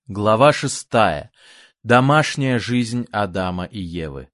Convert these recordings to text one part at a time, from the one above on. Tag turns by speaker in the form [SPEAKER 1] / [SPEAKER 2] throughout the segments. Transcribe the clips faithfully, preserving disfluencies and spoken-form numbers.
[SPEAKER 1] Глава шестая. Домашняя жизнь Адама и Евы.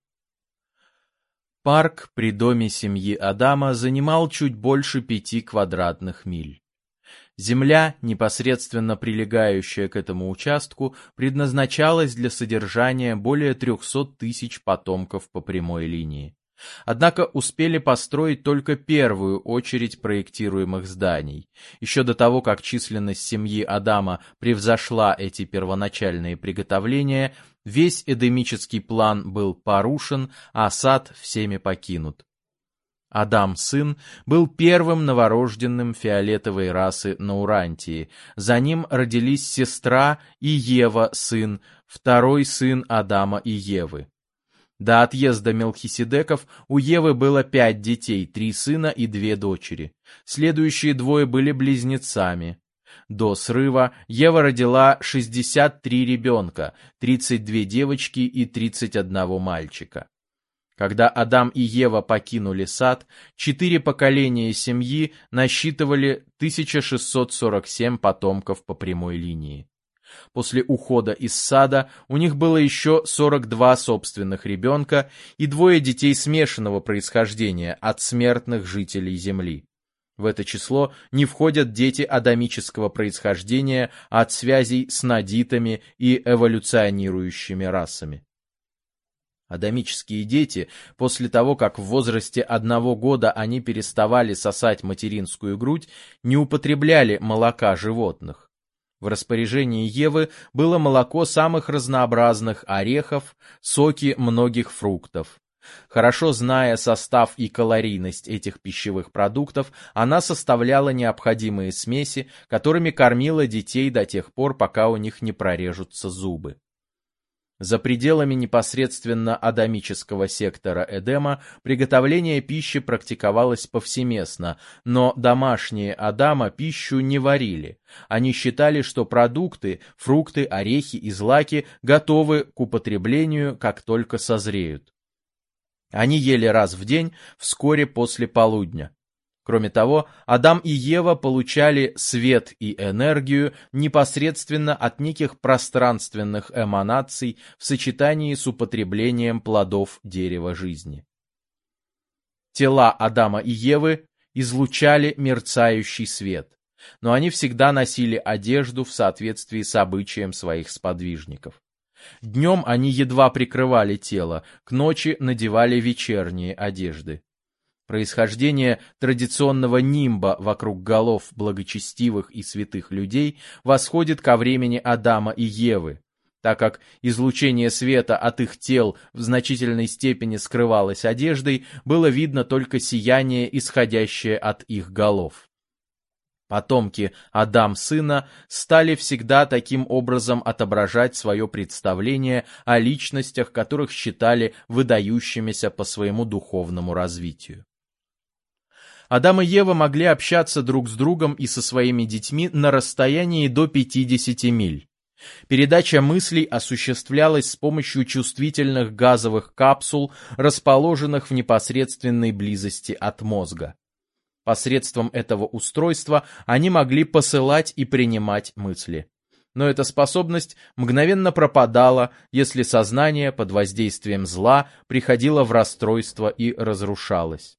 [SPEAKER 1] Парк при доме семьи Адама занимал чуть больше пяти квадратных миль. Земля, непосредственно прилегающая к этому участку, предназначалась для содержания более трехсот тысяч потомков по прямой линии. Однако успели построить только первую очередь проектируемых зданий. Еще до того, как численность семьи Адама превзошла эти первоначальные приготовления, весь эдемический план был порушен, а сад всеми покинут. Адам, сын, был первым новорожденным фиолетовой расы на Урантии. За ним родились сестра и Ева, сын, второй сын Адама и Евы. До отъезда Мелхиседеков у Евы было пять детей, три сына и две дочери. Следующие двое были близнецами. До срыва Ева родила шестьдесят три ребенка, тридцать две девочки и тридцать один мальчика. Когда Адам и Ева покинули сад, четыре поколения семьи насчитывали тысяча шестьсот сорок семь потомков по прямой линии. После ухода из сада у них было еще сорок два собственных ребенка и двое детей смешанного происхождения от смертных жителей Земли. В это число не входят дети адамического происхождения от связей с надитами и эволюционирующими расами. Адамические дети, после того, как в возрасте одного года они переставали сосать материнскую грудь, не употребляли молока животных. В распоряжении Евы было молоко самых разнообразных орехов, соки многих фруктов. Хорошо зная состав и калорийность этих пищевых продуктов, она составляла необходимые смеси, которыми кормила детей до тех пор, пока у них не прорежутся зубы. За пределами непосредственно адамического сектора Эдема приготовление пищи практиковалось повсеместно, но домашние Адама пищу не варили. Они считали, что продукты, фрукты, орехи и злаки готовы к употреблению, как только созреют. Они ели раз в день, вскоре после полудня. Кроме того, Адам и Ева получали свет и энергию непосредственно от неких пространственных эманаций в сочетании с употреблением плодов дерева жизни. Тела Адама и Евы излучали мерцающий свет, но они всегда носили одежду в соответствии с обычаем своих сподвижников. Днем они едва прикрывали тело, к ночи надевали вечерние одежды. Происхождение традиционного нимба вокруг голов благочестивых и святых людей восходит ко времени Адама и Евы, так как излучение света от их тел в значительной степени скрывалось одеждой, было видно только сияние, исходящее от их голов. Потомки Адам сына стали всегда таким образом отображать свое представление о личностях, которых считали выдающимися по своему духовному развитию. Адам и Ева могли общаться друг с другом и со своими детьми на расстоянии до пятидесяти миль. Передача мыслей осуществлялась с помощью чувствительных газовых капсул, расположенных в непосредственной близости от мозга. Посредством этого устройства они могли посылать и принимать мысли. Но эта способность мгновенно пропадала, если сознание под воздействием зла приходило в расстройство и разрушалось.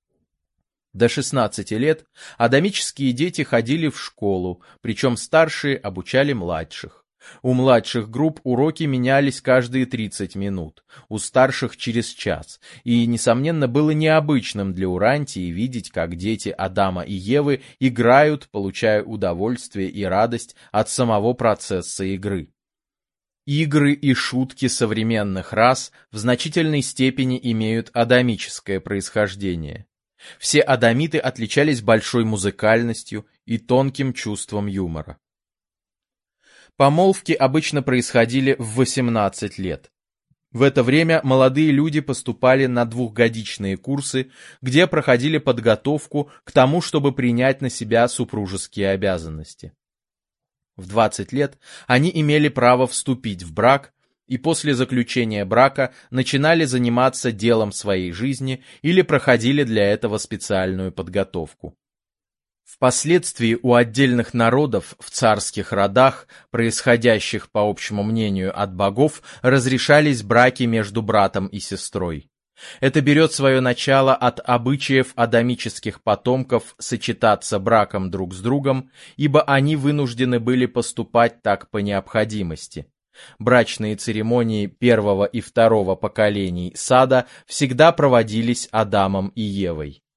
[SPEAKER 1] До шестнадцати лет адамические дети ходили в школу, причем старшие обучали младших. У младших групп уроки менялись каждые тридцать минут, у старших через час, и, несомненно, было необычным для Урантии видеть, как дети Адама и Евы играют, получая удовольствие и радость от самого процесса игры. Игры и шутки современных рас в значительной степени имеют адамическое происхождение. Все адамиты отличались большой музыкальностью и тонким чувством юмора. Помолвки обычно происходили в восемнадцать лет. В это время молодые люди поступали на двухгодичные курсы, где проходили подготовку к тому, чтобы принять на себя супружеские обязанности. В двадцать лет они имели право вступить в брак, и после заключения брака начинали заниматься делом своей жизни или проходили для этого специальную подготовку. Впоследствии у отдельных народов в царских родах, происходящих, по общему мнению, от богов, разрешались браки между братом и сестрой. Это берет свое начало от обычаев адамических потомков сочетаться браком друг с другом, ибо они вынуждены были поступать так по необходимости. Брачные церемонии первого и второго поколений Сада всегда проводились Адамом и Евой.